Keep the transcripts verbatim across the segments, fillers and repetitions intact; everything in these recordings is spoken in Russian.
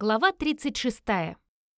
Глава тридцать шестая.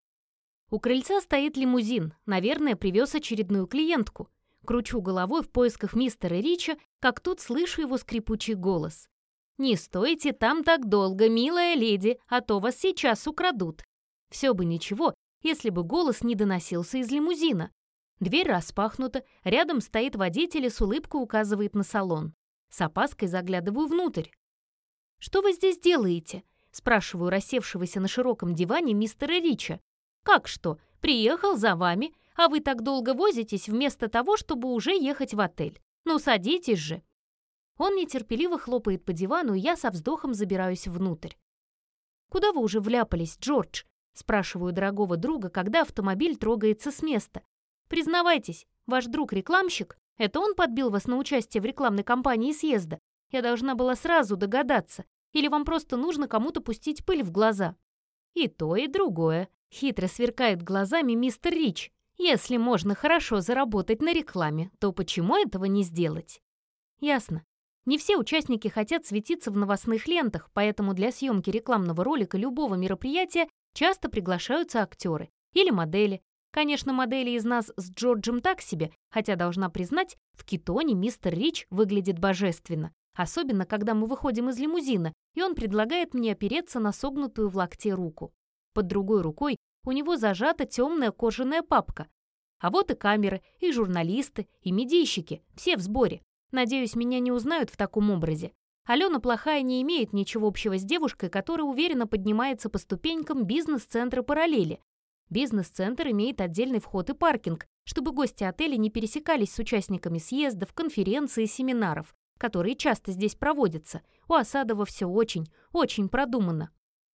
У крыльца стоит лимузин, наверное, привез очередную клиентку. Кручу головой в поисках мистера Рича, как тут слышу его скрипучий голос. «Не стойте там так долго, милая леди, а то вас сейчас украдут». Все бы ничего, если бы голос не доносился из лимузина. Дверь распахнута, рядом стоит водитель и с улыбкой указывает на салон. С опаской заглядываю внутрь. «Что вы здесь делаете?» Спрашиваю рассевшегося на широком диване мистера Рича. «Как что? Приехал за вами, а вы так долго возитесь вместо того, чтобы уже ехать в отель. Ну, садитесь же!» Он нетерпеливо хлопает по дивану, и я со вздохом забираюсь внутрь. «Куда вы уже вляпались, Джордж?» Спрашиваю дорогого друга, когда автомобиль трогается с места. «Признавайтесь, ваш друг-рекламщик? Это он подбил вас на участие в рекламной кампании съезда? Я должна была сразу догадаться. Или вам просто нужно кому-то пустить пыль в глаза?» «И то, и другое», — хитро сверкает глазами мистер Рич. «Если можно хорошо заработать на рекламе, то почему этого не сделать?» «Ясно. Не все участники хотят светиться в новостных лентах, поэтому для съемки рекламного ролика любого мероприятия часто приглашаются актеры или модели. Конечно, модели из нас с Джорджем так себе, хотя, должна признать, в кетоне мистер Рич выглядит божественно. Особенно, когда мы выходим из лимузина, и он предлагает мне опереться на согнутую в локте руку. Под другой рукой у него зажата темная кожаная папка. А вот и камеры, и журналисты, и медийщики, все в сборе. Надеюсь, меня не узнают в таком образе. Алена Плохая не имеет ничего общего с девушкой, которая уверенно поднимается по ступенькам бизнес-центра «Параллели». Бизнес-центр имеет отдельный вход и паркинг, чтобы гости отеля не пересекались с участниками съездов, конференций и семинаров, которые часто здесь проводятся. У Осадова все очень, очень продумано.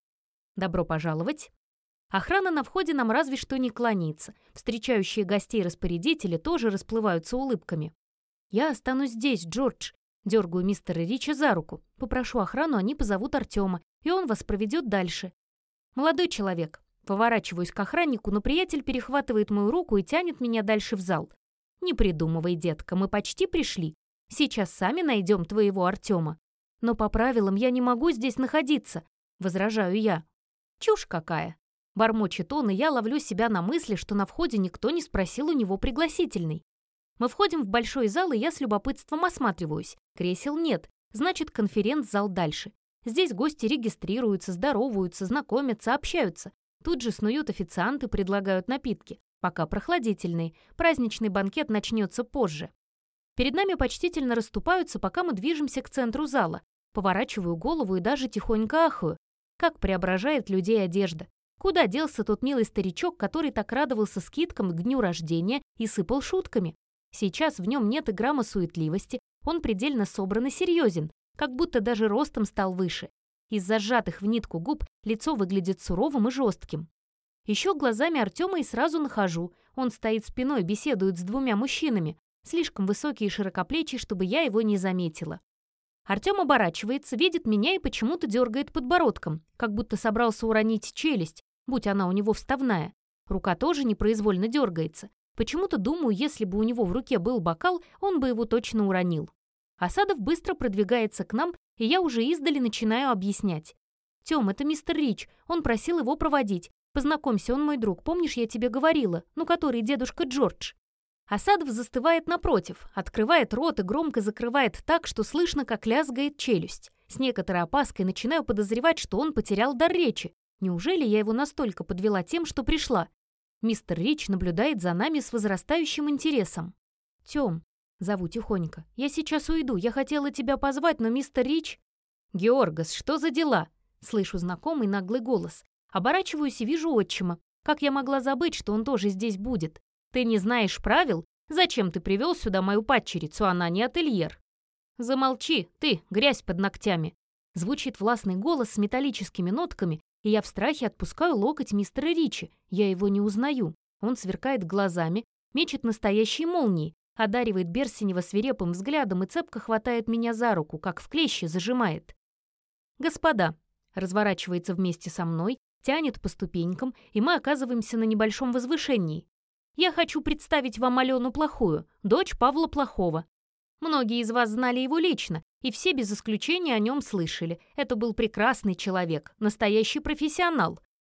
Добро пожаловать. Охрана на входе нам разве что не кланяется. Встречающие гостей распорядители тоже расплываются улыбками. «Я останусь здесь, Джордж». Дергаю мистера Рича за руку. Попрошу охрану, они позовут Артема, и он вас проведет дальше. «Молодой человек». Поворачиваюсь к охраннику, но приятель перехватывает мою руку и тянет меня дальше в зал. «Не придумывай, детка, мы почти пришли. Сейчас сами найдем твоего Артема. Но по правилам я не могу здесь находиться», — возражаю я. «Чушь какая!» — бормочет он, и я ловлю себя на мысли, что на входе никто не спросил у него пригласительный. Мы входим в большой зал, и я с любопытством осматриваюсь. Кресел нет, значит, конференц-зал дальше. Здесь гости регистрируются, здороваются, знакомятся, общаются. Тут же снуют официанты, предлагают напитки. Пока прохладительные, праздничный банкет начнется позже. Перед нами почтительно расступаются, пока мы движемся к центру зала. Поворачиваю голову и даже тихонько ахаю. Как преображает людей одежда. Куда делся тот милый старичок, который так радовался скидкам к дню рождения и сыпал шутками? Сейчас в нем нет и грамма суетливости, он предельно собран и серьезен, как будто даже ростом стал выше. Из-за сжатых в нитку губ лицо выглядит суровым и жестким. Ищу глазами Артема и сразу нахожу. Он стоит спиной, беседует с двумя мужчинами. Слишком высокий и широкоплечий, чтобы я его не заметила. Артем оборачивается, видит меня и почему-то дергает подбородком, как будто собрался уронить челюсть, будь она у него вставная. Рука тоже непроизвольно дергается. Почему-то думаю, если бы у него в руке был бокал, он бы его точно уронил. Осадов быстро продвигается к нам, и я уже издали начинаю объяснять. «Тём, это мистер Рич, он просил его проводить. Познакомься, он мой друг, помнишь, я тебе говорила, ну, который дедушка Джордж». Осадов застывает напротив, открывает рот и громко закрывает так, что слышно, как лязгает челюсть. С некоторой опаской начинаю подозревать, что он потерял дар речи. Неужели я его настолько подвела тем, что пришла? Мистер Рич наблюдает за нами с возрастающим интересом. «Тём», — зову тихонько, — «я сейчас уйду, я хотела тебя позвать, но мистер Рич...» «Георгас, что за дела?» — слышу знакомый наглый голос. Оборачиваюсь и вижу отчима. Как я могла забыть, что он тоже здесь будет? «Ты не знаешь правил? Зачем ты привел сюда мою падчерицу, она не ательер?» «Замолчи, ты, грязь под ногтями!» Звучит властный голос с металлическими нотками, и я в страхе отпускаю локоть мистера Ричи. Я его не узнаю. Он сверкает глазами, мечет настоящие молнии, одаривает Берсенева свирепым взглядом и цепко хватает меня за руку, как в клещи зажимает. «Господа!» Разворачивается вместе со мной, тянет по ступенькам, и мы оказываемся на небольшом возвышении. «Я хочу представить вам Алену Плохую, дочь Павла Плохого. Многие из вас знали его лично, и все без исключения о нем слышали. Это был прекрасный человек, настоящий профессионал.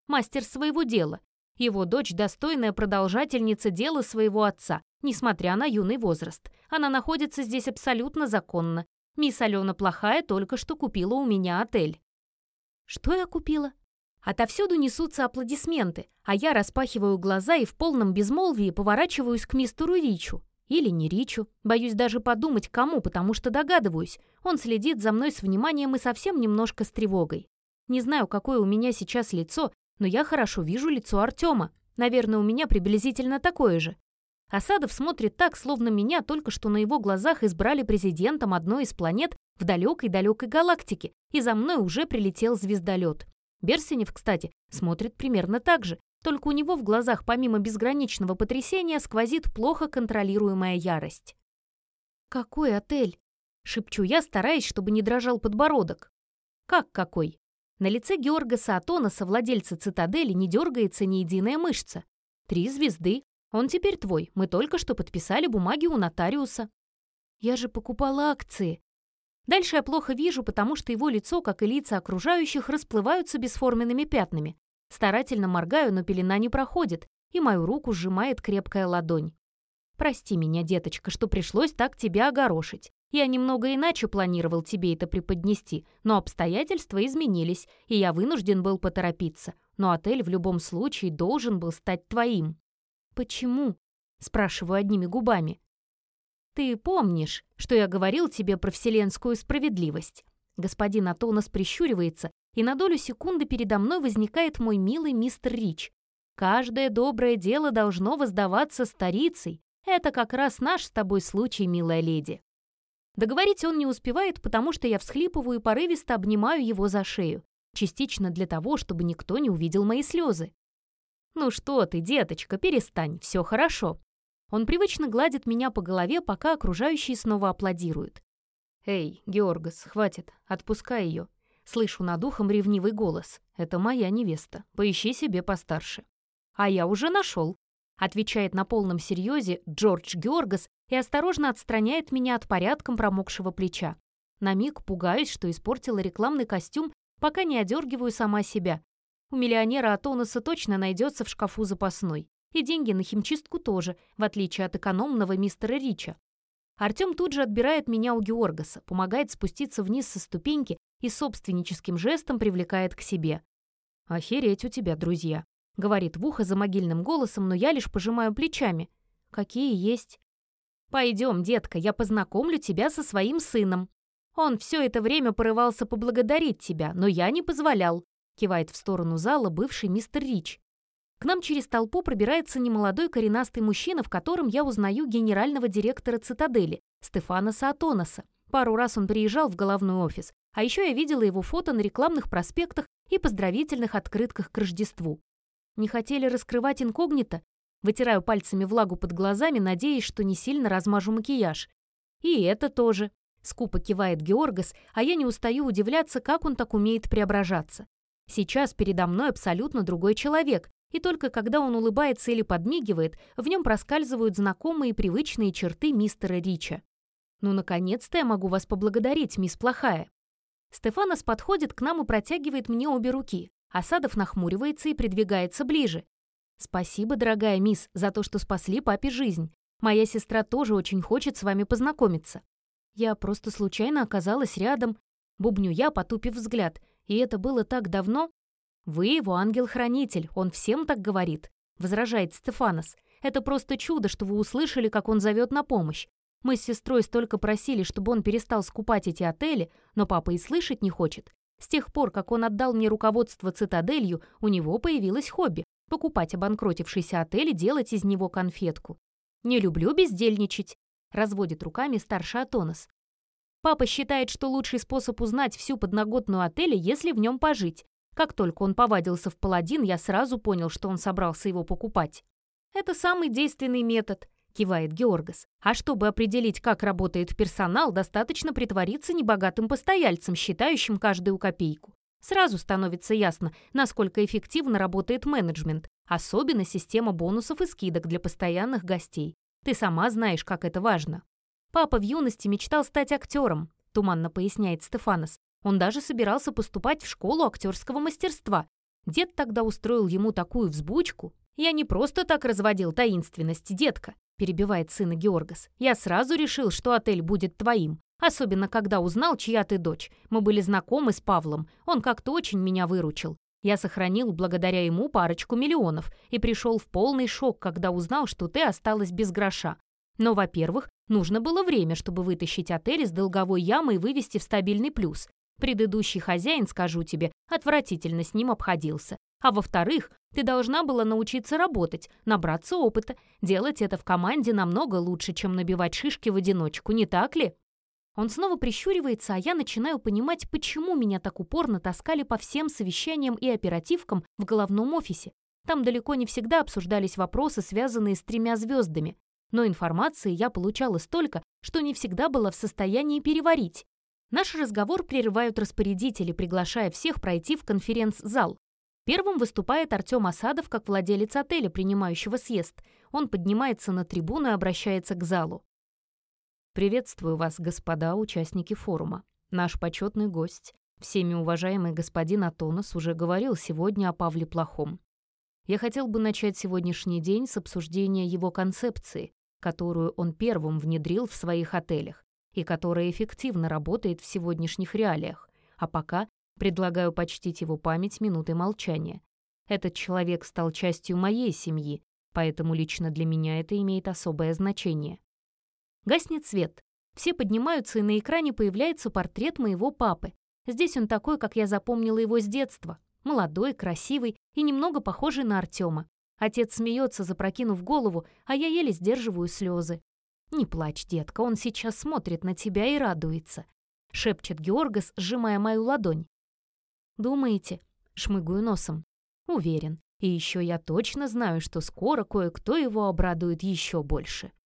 мастер своего дела. Его дочь – достойная продолжательница дела своего отца, несмотря на юный возраст. Она находится здесь абсолютно законно. Мисс Алена Плохая только что купила у меня отель». «Что я купила?» Отовсюду несутся аплодисменты, а я распахиваю глаза и в полном безмолвии поворачиваюсь к мистеру Ричу. Или не Ричу. Боюсь даже подумать, кому, потому что догадываюсь. Он следит за мной с вниманием и совсем немножко с тревогой. Не знаю, какое у меня сейчас лицо, но я хорошо вижу лицо Артема. Наверное, у меня приблизительно такое же. Асадов смотрит так, словно меня только что на его глазах избрали президентом одной из планет в далекой-далекой галактике, и за мной уже прилетел звездолет. Берсенев, кстати, смотрит примерно так же, только у него в глазах помимо безграничного потрясения сквозит плохо контролируемая ярость. «Какой отель?» — шепчу я, стараясь, чтобы не дрожал подбородок. «Как какой?» На лице Георгаса Атонаса, владельца цитадели, не дергается ни единая мышца. «Три звезды. Он теперь твой. Мы только что подписали бумаги у нотариуса». «Я же покупала акции». Дальше я плохо вижу, потому что его лицо, как и лица окружающих, расплываются бесформенными пятнами. Старательно моргаю, но пелена не проходит, и мою руку сжимает крепкая ладонь. «Прости меня, деточка, что пришлось так тебя огорошить. Я немного иначе планировал тебе это преподнести, но обстоятельства изменились, и я вынужден был поторопиться. Но отель в любом случае должен был стать твоим». «Почему?» – спрашиваю одними губами. «Ты помнишь, что я говорил тебе про вселенскую справедливость?» Господин Атонас прищуривается, и на долю секунды передо мной возникает мой милый мистер Рич. «Каждое доброе дело должно воздаваться старицей. Это как раз наш с тобой случай, милая леди». Договорить он не успевает, потому что я всхлипываю и порывисто обнимаю его за шею. Частично для того, чтобы никто не увидел мои слезы. «Ну что ты, деточка, перестань, все хорошо». Он привычно гладит меня по голове, пока окружающие снова аплодируют. «Эй, Георгас, хватит, отпускай ее». Слышу над ухом ревнивый голос. «Это моя невеста, поищи себе постарше». «А я уже нашел», — отвечает на полном серьезе Джордж Георгас и осторожно отстраняет меня от порядком промокшего плеча. На миг пугаюсь, что испортила рекламный костюм, пока не одергиваю сама себя. У миллионера Атонаса точно найдется в шкафу запасной. И деньги на химчистку тоже, в отличие от экономного мистера Рича. Артем тут же отбирает меня у Георгаса, помогает спуститься вниз со ступеньки и собственническим жестом привлекает к себе. «Охереть у тебя, друзья», — говорит в ухо за могильным голосом, но я лишь пожимаю плечами. «Какие есть?» «Пойдем, детка, я познакомлю тебя со своим сыном. Он все это время порывался поблагодарить тебя, но я не позволял», — кивает в сторону зала бывший мистер Рич. К нам через толпу пробирается немолодой коренастый мужчина, в котором я узнаю генерального директора цитадели, Стефаноса Атонаса. Пару раз он приезжал в головной офис, а еще я видела его фото на рекламных проспектах и поздравительных открытках к Рождеству. Не хотели раскрывать инкогнито? Вытираю пальцами влагу под глазами, надеясь, что не сильно размажу макияж. И это тоже. Скупо кивает Георгас, а я не устаю удивляться, как он так умеет преображаться. Сейчас передо мной абсолютно другой человек, и только когда он улыбается или подмигивает, в нем проскальзывают знакомые и привычные черты мистера Рича. «Ну, наконец-то я могу вас поблагодарить, мисс Плохая». Стефанос подходит к нам и протягивает мне обе руки. Асадов нахмуривается и придвигается ближе. «Спасибо, дорогая мисс, за то, что спасли папе жизнь. Моя сестра тоже очень хочет с вами познакомиться. Я просто случайно оказалась рядом». Бубню я, потупив взгляд. И это было так давно. «Вы его ангел-хранитель, он всем так говорит», — возражает Стефанос. «Это просто чудо, что вы услышали, как он зовет на помощь. Мы с сестрой столько просили, чтобы он перестал скупать эти отели, но папа и слышать не хочет. С тех пор, как он отдал мне руководство цитаделью, у него появилось хобби — покупать обанкротившийся отель и делать из него конфетку. Не люблю бездельничать», — разводит руками старший Атонас. «Папа считает, что лучший способ узнать всю подноготную отеля, если в нем пожить. Как только он повадился в паладин, я сразу понял, что он собрался его покупать». «Это самый действенный метод», — кивает Георгас. «А чтобы определить, как работает персонал, достаточно притвориться небогатым постояльцем, считающим каждую копейку. Сразу становится ясно, насколько эффективно работает менеджмент, особенно система бонусов и скидок для постоянных гостей. Ты сама знаешь, как это важно». «Папа в юности мечтал стать актером», — туманно поясняет Стефанос. «Он даже собирался поступать в школу актерского мастерства. Дед тогда устроил ему такую взбучку. «Я не просто так разводил таинственность, детка», — перебивает сына Георгас. «Я сразу решил, что отель будет твоим. Особенно, когда узнал, чья ты дочь. Мы были знакомы с Павлом. Он как-то очень меня выручил. Я сохранил благодаря ему парочку миллионов и пришел в полный шок, когда узнал, что ты осталась без гроша. Но, во-первых, нужно было время, чтобы вытащить отель из долговой ямы и вывести в стабильный плюс. Предыдущий хозяин, скажу тебе, отвратительно с ним обходился. А во-вторых, ты должна была научиться работать, набраться опыта. Делать это в команде намного лучше, чем набивать шишки в одиночку, не так ли?» Он снова прищуривается, а я начинаю понимать, почему меня так упорно таскали по всем совещаниям и оперативкам в головном офисе. Там далеко не всегда обсуждались вопросы, связанные с тремя звездами. Но информации я получала столько, что не всегда была в состоянии переварить. Наш разговор прерывают распорядители, приглашая всех пройти в конференц-зал. Первым выступает Артем Асадов как владелец отеля, принимающего съезд. Он поднимается на трибуну и обращается к залу. «Приветствую вас, господа участники форума. Наш почетный гость, всеми уважаемый господин Атонос, уже говорил сегодня о Павле Плохом. Я хотел бы начать сегодняшний день с обсуждения его концепции, которую он первым внедрил в своих отелях и которая эффективно работает в сегодняшних реалиях. А пока предлагаю почтить его память минутой молчания. Этот человек стал частью моей семьи, поэтому лично для меня это имеет особое значение». Гаснет свет. Все поднимаются, и на экране появляется портрет моего папы. Здесь он такой, как я запомнила его с детства. Молодой, красивый и немного похожий на Артема. Отец смеется, запрокинув голову, а я еле сдерживаю слезы. «Не плачь, детка, он сейчас смотрит на тебя и радуется», — шепчет Георгас, сжимая мою ладонь. «Думаете?» — шмыгаю носом. «Уверен. И еще я точно знаю, что скоро кое-кто его обрадует еще больше».